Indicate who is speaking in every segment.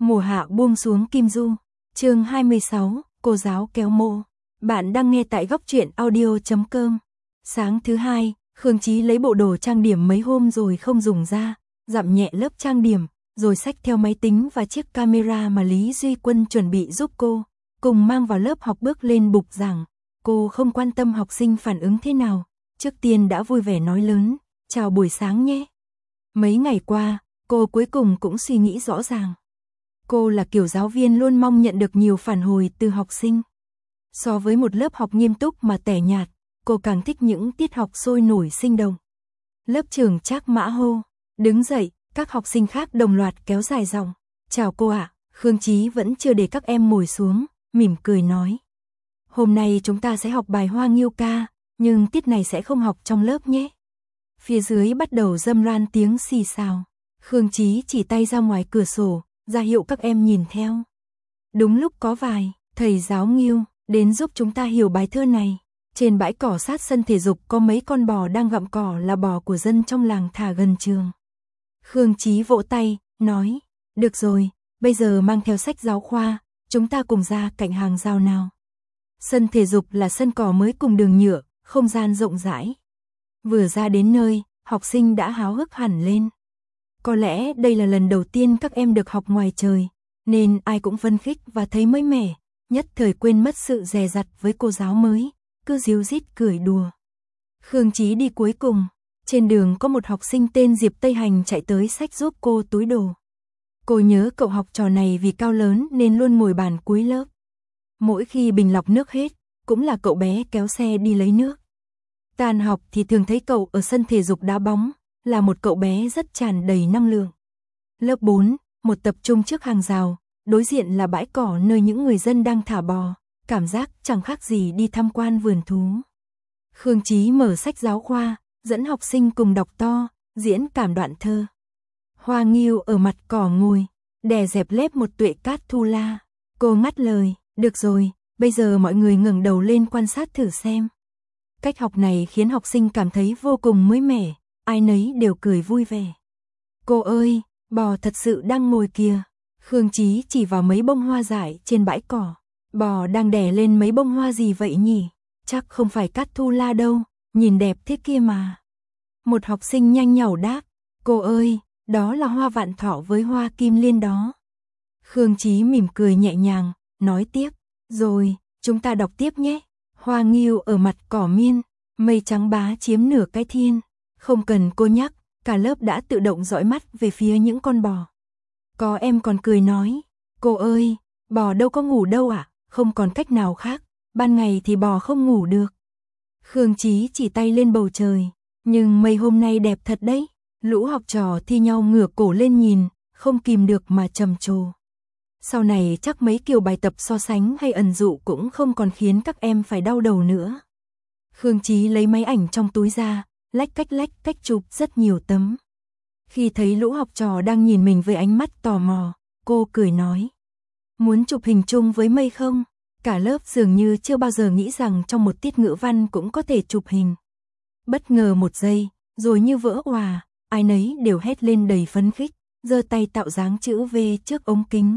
Speaker 1: Mùa hạ buông xuống Kim Du. Chương 26, cô giáo kéo mô. Bạn đang nghe tại góc truyện audio.com. Sáng thứ hai, Khương Chí lấy bộ đồ trang điểm mấy hôm rồi không dùng ra, dặm nhẹ lớp trang điểm, rồi xách theo máy tính và chiếc camera mà Lý Duy Quân chuẩn bị giúp cô, cùng mang vào lớp học bước lên bục giảng. Cô không quan tâm học sinh phản ứng thế nào, trước tiên đã vui vẻ nói lớn, chào buổi sáng nhé. Mấy ngày qua, cô cuối cùng cũng suy nghĩ rõ ràng. Cô là kiểu giáo viên luôn mong nhận được nhiều phản hồi từ học sinh. So với một lớp học nghiêm túc mà tẻ nhạt, cô càng thích những tiết học sôi nổi sinh động. Lớp trưởng Trác Mã hô, đứng dậy, các học sinh khác đồng loạt kéo dài giọng. Chào cô ạ. Khương Chí vẫn chưa để các em ngồi xuống, mỉm cười nói. Hôm nay chúng ta sẽ học bài Hoa Nghiêu ca, nhưng tiết này sẽ không học trong lớp nhé. Phía dưới bắt đầu râm ran tiếng xì xào. Khương Chí chỉ tay ra ngoài cửa sổ, ra hiệu các em nhìn theo. Đúng lúc có vài thầy giáo Nghiêu đến giúp chúng ta hiểu bài thơ này. Trên bãi cỏ sát sân thể dục có mấy con bò đang gặm cỏ, là bò của dân trong làng thả gần trường. Khương Chí vỗ tay, nói, được rồi, bây giờ mang theo sách giáo khoa, chúng ta cùng ra cạnh hàng rào nào. Sân thể dục là sân cỏ mới cùng đường nhựa, không gian rộng rãi. Vừa ra đến nơi, học sinh đã háo hức hẳn lên. Có lẽ đây là lần đầu tiên các em được học ngoài trời, nên ai cũng phấn khích và thấy mới mẻ, nhất thời quên mất sự dè dặt với cô giáo mới, cứ díu dít cười đùa. Khương Chí đi cuối cùng, trên đường có một học sinh tên Diệp Tây Hành chạy tới xách giúp cô túi đồ. Cô nhớ cậu học trò này vì cao lớn nên luôn ngồi bàn cuối lớp. Mỗi khi bình lọc nước hết, cũng là cậu bé kéo xe đi lấy nước. Tan học thì thường thấy cậu ở sân thể dục đá bóng, là một cậu bé rất tràn đầy năng lượng. Lớp 4, một tập trung trước hàng rào, đối diện là bãi cỏ nơi những người dân đang thả bò, cảm giác chẳng khác gì đi tham quan vườn thú. Khương Chí mở sách giáo khoa, dẫn học sinh cùng đọc to, diễn cảm đoạn thơ. Hoa Nghiêu ở mặt cỏ ngồi, đè dẹp lép một tuệ cát thu la. Cô ngắt lời, được rồi, bây giờ mọi người ngẩng đầu lên quan sát thử xem. Cách học này khiến học sinh cảm thấy vô cùng mới mẻ, ai nấy đều cười vui vẻ. Cô ơi, bò thật sự đang ngồi kìa. Khương Chí chỉ vào mấy bông hoa dại trên bãi cỏ. Bò đang đè lên mấy bông hoa gì vậy nhỉ? Chắc không phải cát thu la đâu, nhìn đẹp thế kia mà. Một học sinh nhanh nhảu đáp, cô ơi, đó là hoa vạn thọ với hoa kim liên đó. Khương Chí mỉm cười nhẹ nhàng, nói tiếp, rồi, chúng ta đọc tiếp nhé. Hoa Nghiêu ở mặt cỏ miên, mây trắng bá chiếm nửa cái thiên. Không cần cô nhắc, cả lớp đã tự động dõi mắt về phía những con bò. Có em còn cười nói, cô ơi, bò đâu có ngủ đâu ạ, không còn cách nào khác, ban ngày thì bò không ngủ được. Khương Chí chỉ tay lên bầu trời, nhưng mây hôm nay đẹp thật đấy. Lũ học trò thi nhau ngửa cổ lên nhìn, không kìm được mà trầm trồ. Sau này chắc mấy kiểu bài tập so sánh hay ẩn dụ cũng không còn khiến các em phải đau đầu nữa. Khương Chí lấy máy ảnh trong túi ra, lách cách chụp rất nhiều tấm. Khi thấy lũ học trò đang nhìn mình với ánh mắt tò mò, cô cười nói, muốn chụp hình chung với mây không? Cả lớp dường như chưa bao giờ nghĩ rằng trong một tiết ngữ văn cũng có thể chụp hình. Bất ngờ một giây, rồi như vỡ òa, ai nấy đều hét lên đầy phấn khích, giơ tay tạo dáng chữ V trước ống kính.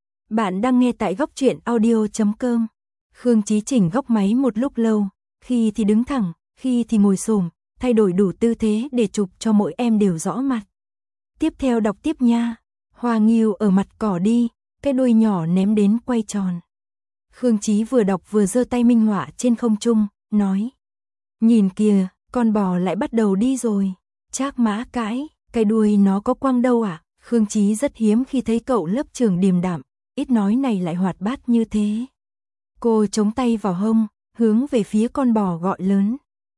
Speaker 1: Bạn đang nghe tại góc truyện audio.com. Khương Chí chỉnh góc máy một lúc lâu, khi thì đứng thẳng, khi thì ngồi xổm, thay đổi đủ tư thế để chụp cho mỗi em đều rõ mặt. Tiếp theo đọc tiếp nha. Hoa Nghiêu ở mặt cỏ đi, cái đuôi nhỏ ném đến quay tròn. Khương Chí vừa đọc vừa giơ tay minh họa trên không trung, nói, nhìn kìa, con bò lại bắt đầu đi rồi. Trác Mã cãi, cái đuôi nó có quăng đâu ạ? Khương Chí rất hiếm khi thấy cậu lớp trưởng điềm đạm, ít nói này lại hoạt bát như thế. Cô chống tay vào hông, hướng về phía con bò gọi lớn.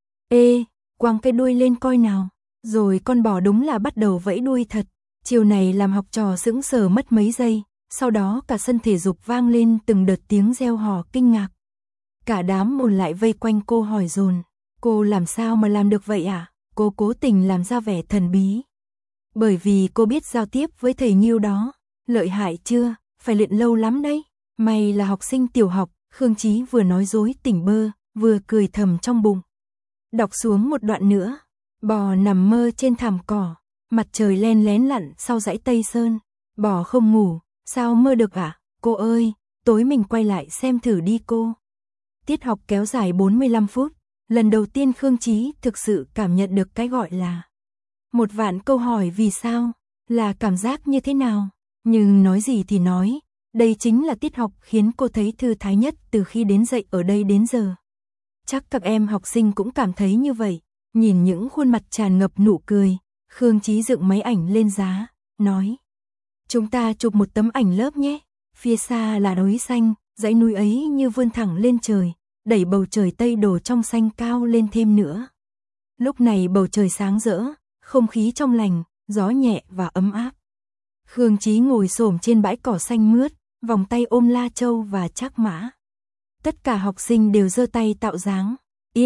Speaker 1: Ê, quăng cái đuôi lên coi nào. Rồi con bò đúng là bắt đầu vẫy đuôi thật. Chiều này làm học trò sững sờ mất mấy giây, sau đó cả sân thể dục vang lên từng đợt tiếng reo hò kinh ngạc. Cả đám ồn lại vây quanh cô hỏi dồn, cô làm sao mà làm được vậy ạ? Cô cố tình làm ra vẻ thần bí. Bởi vì cô biết giao tiếp với thầy Nghiêu đó. Lợi hại chưa? Phải luyện lâu lắm đấy. Mày là học sinh tiểu học. Khương Chí vừa nói dối tỉnh bơ, vừa cười thầm trong bụng. Đọc xuống một đoạn nữa. Bò nằm mơ trên thảm cỏ, mặt trời len lén lặn sau dãy Tây Sơn. Bò không ngủ, Sao mơ được ạ? Cô ơi, tối mình quay lại xem thử đi cô. Tiết học kéo dài 45 phút, lần đầu tiên Khương Chí thực sự cảm nhận được cái gọi là một vạn câu hỏi vì sao, là cảm giác như thế nào. Nhưng nói gì thì nói, đây chính là tiết học khiến cô thấy thư thái nhất từ khi đến dạy ở đây đến giờ. Chắc các em học sinh cũng cảm thấy như vậy. Nhìn những khuôn mặt tràn ngập nụ cười, Khương Chí dựng máy ảnh lên giá, nói: chúng ta chụp một tấm ảnh lớp nhé. Phía xa là núi xanh, dãy núi ấy như vươn thẳng lên trời, đẩy bầu trời tây đổ trong xanh cao lên thêm nữa. Lúc này bầu trời sáng rỡ, không khí trong lành, gió nhẹ và ấm áp. Khương Chí ngồi xổm trên bãi cỏ xanh mướt, vòng tay ôm La Châu và Trác Mã. Tất cả học sinh đều giơ tay tạo dáng,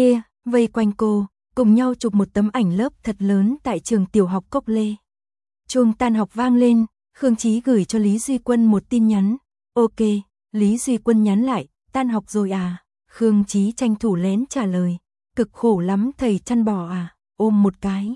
Speaker 1: vây quanh cô, cùng nhau chụp một tấm ảnh lớp thật lớn tại trường tiểu học Cốc Lê. Chuông tan học vang lên, Khương Chí gửi cho Lý Duy Quân một tin nhắn. Ok, Lý Duy Quân nhắn lại, tan học rồi à? Khương Chí tranh thủ lén trả lời, cực khổ lắm thầy chăn bò à, ôm một cái.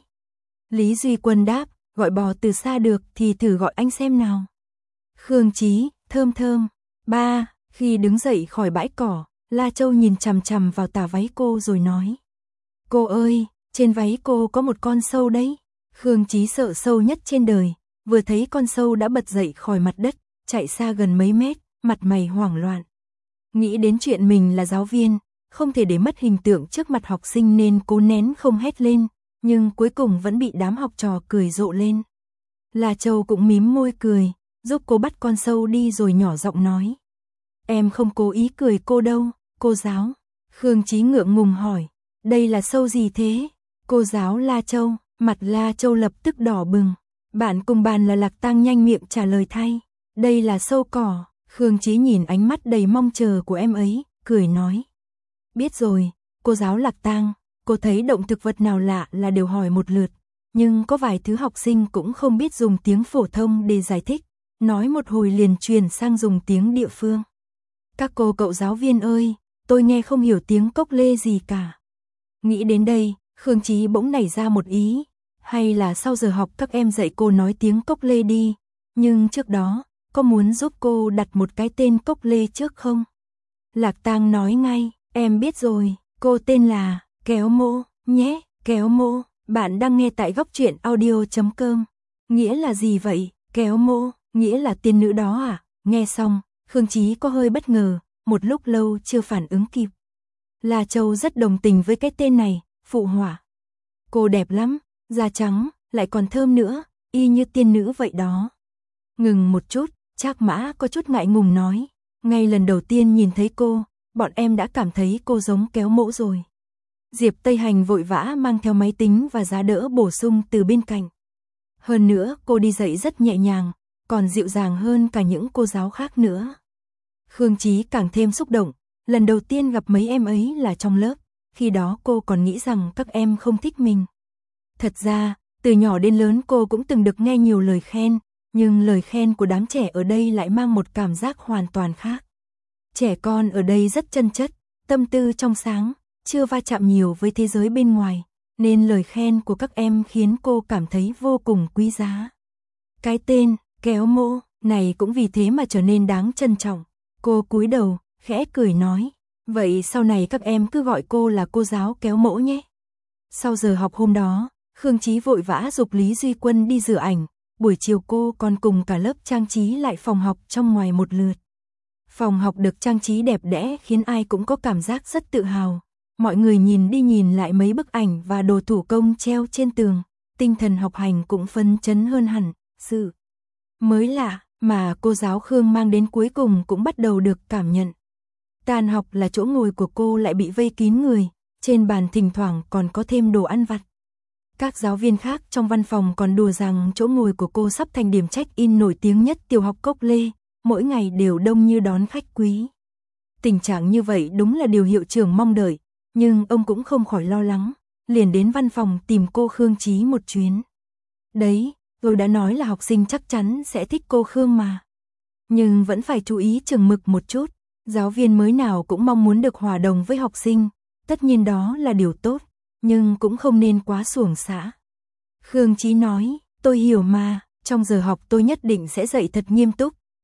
Speaker 1: Lý Duy Quân đáp, gọi bò từ xa được thì thử gọi anh xem nào. Khương Chí, thơm thơm. Ba, khi đứng dậy khỏi bãi cỏ, La Châu nhìn chằm chằm vào tà váy cô rồi nói: cô ơi, trên váy cô có một con sâu đấy. Khương Chí sợ sâu nhất trên đời, vừa thấy con sâu đã bật dậy khỏi mặt đất, chạy xa gần mấy mét, mặt mày hoảng loạn. Nghĩ đến chuyện mình là giáo viên, không thể để mất hình tượng trước mặt học sinh nên cố nén không hét lên, nhưng cuối cùng vẫn bị đám học trò cười rộ lên. La Châu cũng mím môi cười, giúp cô bắt con sâu đi rồi nhỏ giọng nói: em không cố ý cười cô đâu, cô giáo. Khương Chí ngượng ngùng hỏi, đây là sâu gì thế? Cô giáo La Châu, mặt La Châu lập tức đỏ bừng. Bạn cùng bàn là Lạc Tang nhanh miệng trả lời thay, đây là sâu cỏ. Khương Chí nhìn ánh mắt đầy mong chờ của em ấy, cười nói: biết rồi, cô giáo Lạc Tang, cô thấy động thực vật nào lạ là đều hỏi một lượt, nhưng có vài thứ học sinh cũng không biết dùng tiếng phổ thông để giải thích, nói một hồi liền truyền sang dùng tiếng địa phương. Các cô cậu giáo viên ơi, tôi nghe không hiểu tiếng Cốc Lê gì cả. Nghĩ đến đây, Khương Chí bỗng nảy ra một ý, hay là sau giờ học các em dạy cô nói tiếng Cốc Lê đi, nhưng trước đó, có muốn giúp cô đặt một cái tên Cốc Lê trước không? Lạc Tang nói ngay, em biết rồi, cô tên là Kéo Mô, nhé, Kéo Mô. Bạn đang nghe tại góc truyện audio.com. Nghĩa là gì vậy? Kéo Mô, nghĩa là tiên nữ đó à? Nghe xong, Khương Chí có hơi bất ngờ, một lúc lâu chưa phản ứng kịp. La Châu rất đồng tình với cái tên này, phụ họa: cô đẹp lắm, da trắng, lại còn thơm nữa, y như tiên nữ vậy đó. Ngừng một chút, Trác Mã có chút ngại ngùng nói, ngay lần đầu tiên nhìn thấy cô, bọn em đã cảm thấy cô giống Kéo Mỗ rồi. Diệp Tây Hành vội vã mang theo máy tính và giá đỡ bổ sung từ bên cạnh. Hơn nữa, cô đi dạy rất nhẹ nhàng, còn dịu dàng hơn cả những cô giáo khác nữa. Khương Chí càng thêm xúc động, lần đầu tiên gặp mấy em ấy là trong lớp, khi đó cô còn nghĩ rằng các em không thích mình. Thật ra, từ nhỏ đến lớn cô cũng từng được nghe nhiều lời khen, nhưng lời khen của đám trẻ ở đây lại mang một cảm giác hoàn toàn khác. Trẻ con ở đây rất chân chất, tâm tư trong sáng, chưa va chạm nhiều với thế giới bên ngoài, nên lời khen của các em khiến cô cảm thấy vô cùng quý giá. Cái tên Kéo Mô này cũng vì thế mà trở nên đáng trân trọng. Cô cúi đầu, khẽ cười nói, vậy sau này các em cứ gọi cô là cô giáo Kéo Mỗ nhé. Sau giờ học hôm đó, Khương Chí vội vã giục Lý Duy Quân đi rửa ảnh, buổi chiều cô còn cùng cả lớp trang trí lại phòng học trong ngoài một lượt. Phòng học được trang trí đẹp đẽ khiến ai cũng có cảm giác rất tự hào. Mọi người nhìn đi nhìn lại mấy bức ảnh và đồ thủ công treo trên tường, tinh thần học hành cũng phấn chấn hơn hẳn. Sự mới lạ mà cô giáo Khương mang đến cuối cùng cũng bắt đầu được cảm nhận. Tan học là chỗ ngồi của cô lại bị vây kín người, trên bàn thỉnh thoảng còn có thêm đồ ăn vặt. Các giáo viên khác trong văn phòng còn đùa rằng chỗ ngồi của cô sắp thành điểm check-in nổi tiếng nhất tiểu học Cốc Lê, mỗi ngày đều đông như đón khách quý. Tình trạng như vậy đúng là điều hiệu trưởng mong đợi, nhưng ông cũng không khỏi lo lắng, liền đến văn phòng tìm cô Khương Chí một chuyến. Đấy, tôi đã nói là học sinh chắc chắn sẽ thích cô Khương mà. Nhưng vẫn phải chú ý chừng mực một chút, giáo viên mới nào cũng mong muốn được hòa đồng với học sinh, tất nhiên đó là điều tốt, nhưng cũng không nên quá xuồng xã. Khương Chí nói, tôi hiểu mà, trong giờ học tôi nhất định sẽ dạy thật nghiêm túc,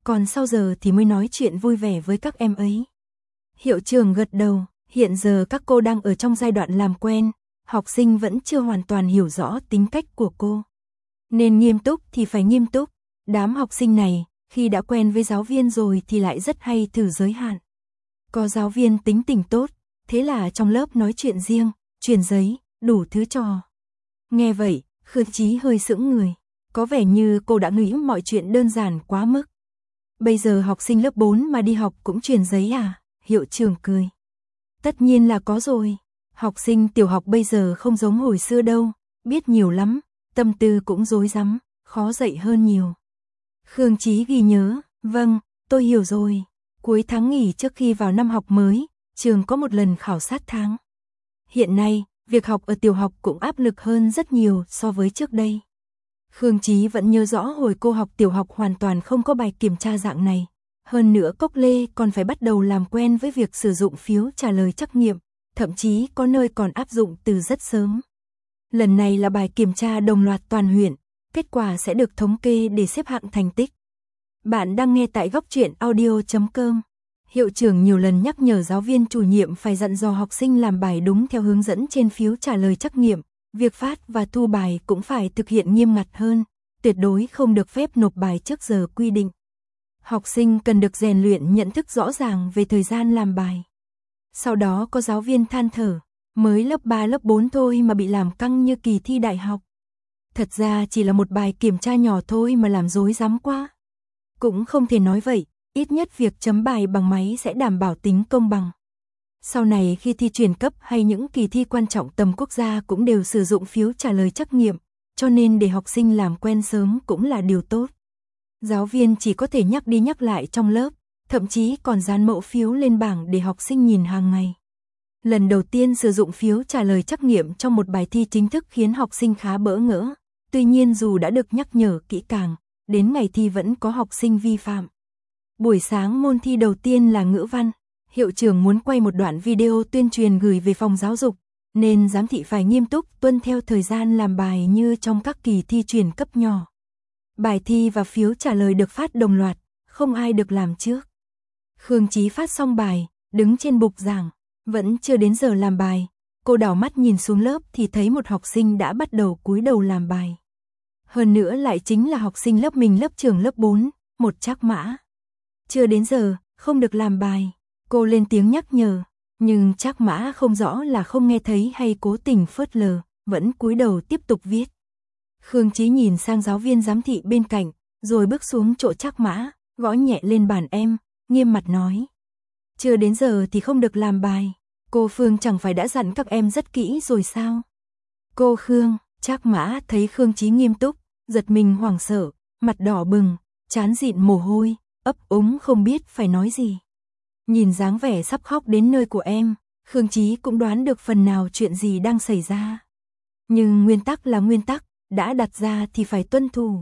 Speaker 1: còn sau giờ thì mới nói chuyện vui vẻ với các em ấy. Hiệu trưởng gật đầu, hiện giờ các cô đang ở trong giai đoạn làm quen, học sinh vẫn chưa hoàn toàn hiểu rõ tính cách của cô. Nên nghiêm túc thì phải nghiêm túc, đám học sinh này, khi đã quen với giáo viên rồi thì lại rất hay thử giới hạn. Có giáo viên tính tình tốt, thế là trong lớp nói chuyện riêng, truyền giấy, đủ thứ trò. Nghe vậy, Khương Chí hơi sững người, có vẻ như cô đã nghĩ mọi chuyện đơn giản quá mức. Bây giờ học sinh lớp 4 mà đi học cũng truyền giấy à? Hiệu trưởng cười. Tất nhiên là có rồi, học sinh tiểu học bây giờ không giống hồi xưa đâu, biết nhiều lắm, tâm tư cũng rối rắm, khó dạy hơn nhiều. Khương Chí ghi nhớ, vâng, tôi hiểu rồi. Cuối tháng nghỉ trước khi vào năm học mới, trường có một lần khảo sát tháng. Hiện nay, việc học ở tiểu học cũng áp lực hơn rất nhiều so với trước đây. Khương Chí vẫn nhớ rõ hồi cô học tiểu học hoàn toàn không có bài kiểm tra dạng này. Hơn nữa Cốc Lê còn phải bắt đầu làm quen với việc sử dụng phiếu trả lời trắc nghiệm, thậm chí có nơi còn áp dụng từ rất sớm. Lần này là bài kiểm tra đồng loạt toàn huyện, kết quả sẽ được thống kê để xếp hạng thành tích. Bạn đang nghe tại góc truyện audio.com. Hiệu trưởng nhiều lần nhắc nhở giáo viên chủ nhiệm phải dặn dò học sinh làm bài đúng theo hướng dẫn trên phiếu trả lời trắc nghiệm, việc phát và thu bài cũng phải thực hiện nghiêm ngặt hơn, tuyệt đối không được phép nộp bài trước giờ quy định. Học sinh cần được rèn luyện nhận thức rõ ràng về thời gian làm bài. Sau đó có giáo viên than thở, mới lớp 3 lớp 4 thôi mà bị làm căng như kỳ thi đại học. Thật ra chỉ là một bài kiểm tra nhỏ thôi mà làm rối rắm quá. Cũng không thể nói vậy, ít nhất việc chấm bài bằng máy sẽ đảm bảo tính công bằng. Sau này khi thi chuyển cấp hay những kỳ thi quan trọng tầm quốc gia cũng đều sử dụng phiếu trả lời trắc nghiệm, cho nên để học sinh làm quen sớm cũng là điều tốt. Giáo viên chỉ có thể nhắc đi nhắc lại trong lớp, thậm chí còn dán mẫu phiếu lên bảng để học sinh nhìn hàng ngày. Lần đầu tiên sử dụng phiếu trả lời trắc nghiệm trong một bài thi chính thức khiến học sinh khá bỡ ngỡ. Tuy nhiên dù đã được nhắc nhở kỹ càng, đến ngày thi vẫn có học sinh vi phạm. Buổi sáng môn thi đầu tiên là ngữ văn. Hiệu trưởng muốn quay một đoạn video tuyên truyền gửi về phòng giáo dục, nên giám thị phải nghiêm túc tuân theo thời gian làm bài như trong các kỳ thi chuyển cấp nhỏ. Bài thi và phiếu trả lời được phát đồng loạt, không ai được làm trước. Khương Chí phát xong bài, đứng trên bục giảng, vẫn chưa đến giờ làm bài. Cô đảo mắt nhìn xuống lớp thì thấy một học sinh đã bắt đầu cúi đầu làm bài. Hơn nữa lại chính là học sinh lớp mình lớp trường lớp 4, một Trác Mã. Chưa đến giờ, không được làm bài. Cô lên tiếng nhắc nhở, nhưng Trác Mã không rõ là không nghe thấy hay cố tình phớt lờ, vẫn cúi đầu tiếp tục viết. Khương Chí nhìn sang giáo viên giám thị bên cạnh, rồi bước xuống chỗ Trác Mã, gõ nhẹ lên bàn em, nghiêm mặt nói. Chưa đến giờ thì không được làm bài, cô Phương chẳng phải đã dặn các em rất kỹ rồi sao? Cô Khương, Trác Mã thấy Khương Chí nghiêm túc, giật mình hoảng sợ, mặt đỏ bừng, trán dịn mồ hôi, ấp úng không biết phải nói gì. Nhìn dáng vẻ sắp khóc đến nơi của em, Khương Chí cũng đoán được phần nào chuyện gì đang xảy ra. Nhưng nguyên tắc là nguyên tắc, đã đặt ra thì phải tuân thủ.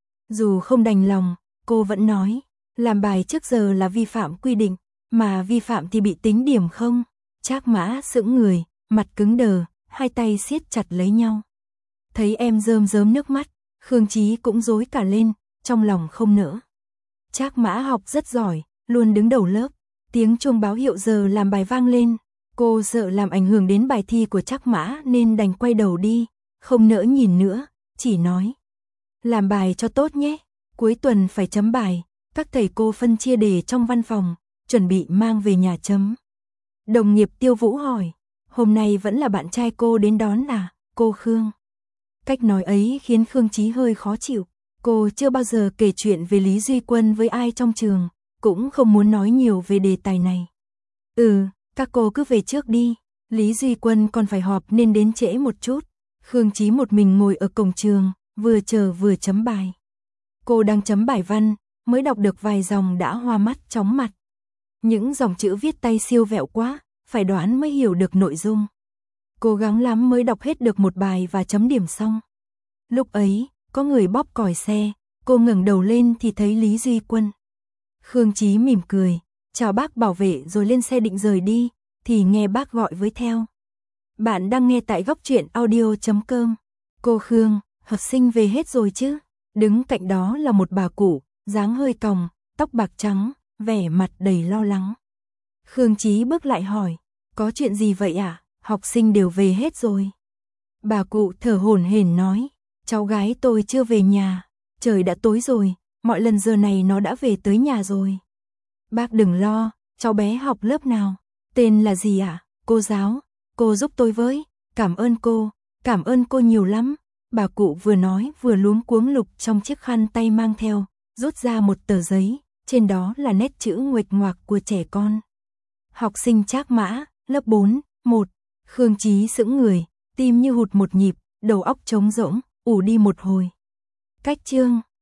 Speaker 1: Dù không đành lòng, cô vẫn nói, làm bài trước giờ là vi phạm quy định, mà vi phạm thì bị tính điểm không? Trác Mã sững người, mặt cứng đờ, hai tay siết chặt lấy nhau. Thấy em rơm rớm nước mắt, Khương Chí cũng rối cả lên, trong lòng không nỡ. Trác Mã học rất giỏi, luôn đứng đầu lớp. Tiếng chuông báo hiệu giờ làm bài vang lên, cô sợ làm ảnh hưởng đến bài thi của Trác Mã nên đành quay đầu đi, không nỡ nhìn nữa, chỉ nói. Làm bài cho tốt nhé, cuối tuần phải chấm bài, các thầy cô phân chia đề trong văn phòng, chuẩn bị mang về nhà chấm. Đồng nghiệp Tiêu Vũ hỏi, hôm nay vẫn là bạn trai cô đến đón à, cô Khương? Cách nói ấy khiến Khương Chí hơi khó chịu, cô chưa bao giờ kể chuyện về Lý Duy Quân với ai trong trường. Cũng không muốn nói nhiều về đề tài này. Các cô cứ về trước đi, Lý Duy Quân còn phải họp nên đến trễ một chút. Khương Chí một mình ngồi ở cổng trường, vừa chờ vừa chấm bài. Cô đang chấm bài văn, mới đọc được vài dòng đã hoa mắt chóng mặt. Những dòng chữ viết tay siêu vẹo quá, phải đoán mới hiểu được nội dung. Cố gắng lắm mới đọc hết được một bài và chấm điểm xong. Lúc ấy, có người bóp còi xe, cô ngẩng đầu lên thì thấy Lý Duy Quân. Khương Chí mỉm cười, chào bác bảo vệ rồi lên xe định rời đi, thì nghe bác gọi với theo. Bạn đang nghe tại góc truyện audio.com. Cô Khương, học sinh về hết rồi chứ? Đứng cạnh đó là một bà cụ, dáng hơi còng, tóc bạc trắng, vẻ mặt đầy lo lắng. Khương Chí bước lại hỏi, có chuyện gì vậy ạ? Học sinh đều về hết rồi. Bà cụ thở hổn hển nói, cháu gái tôi chưa về nhà, trời đã tối rồi, mọi lần giờ này nó đã về tới nhà rồi. Bác đừng lo, cháu bé học lớp nào? Tên là gì ạ? Cô giáo, cô giúp tôi với, cảm ơn cô nhiều lắm. Bà cụ vừa nói vừa luống cuống lục trong chiếc khăn tay mang theo, rút ra một tờ giấy, trên đó là nét chữ nguệch ngoạc của trẻ con. Học sinh Trác Mã, lớp 4, 1. Khương Chí sững người, tim như hụt một nhịp, đầu óc trống rỗng, ù đi một hồi. Cách chương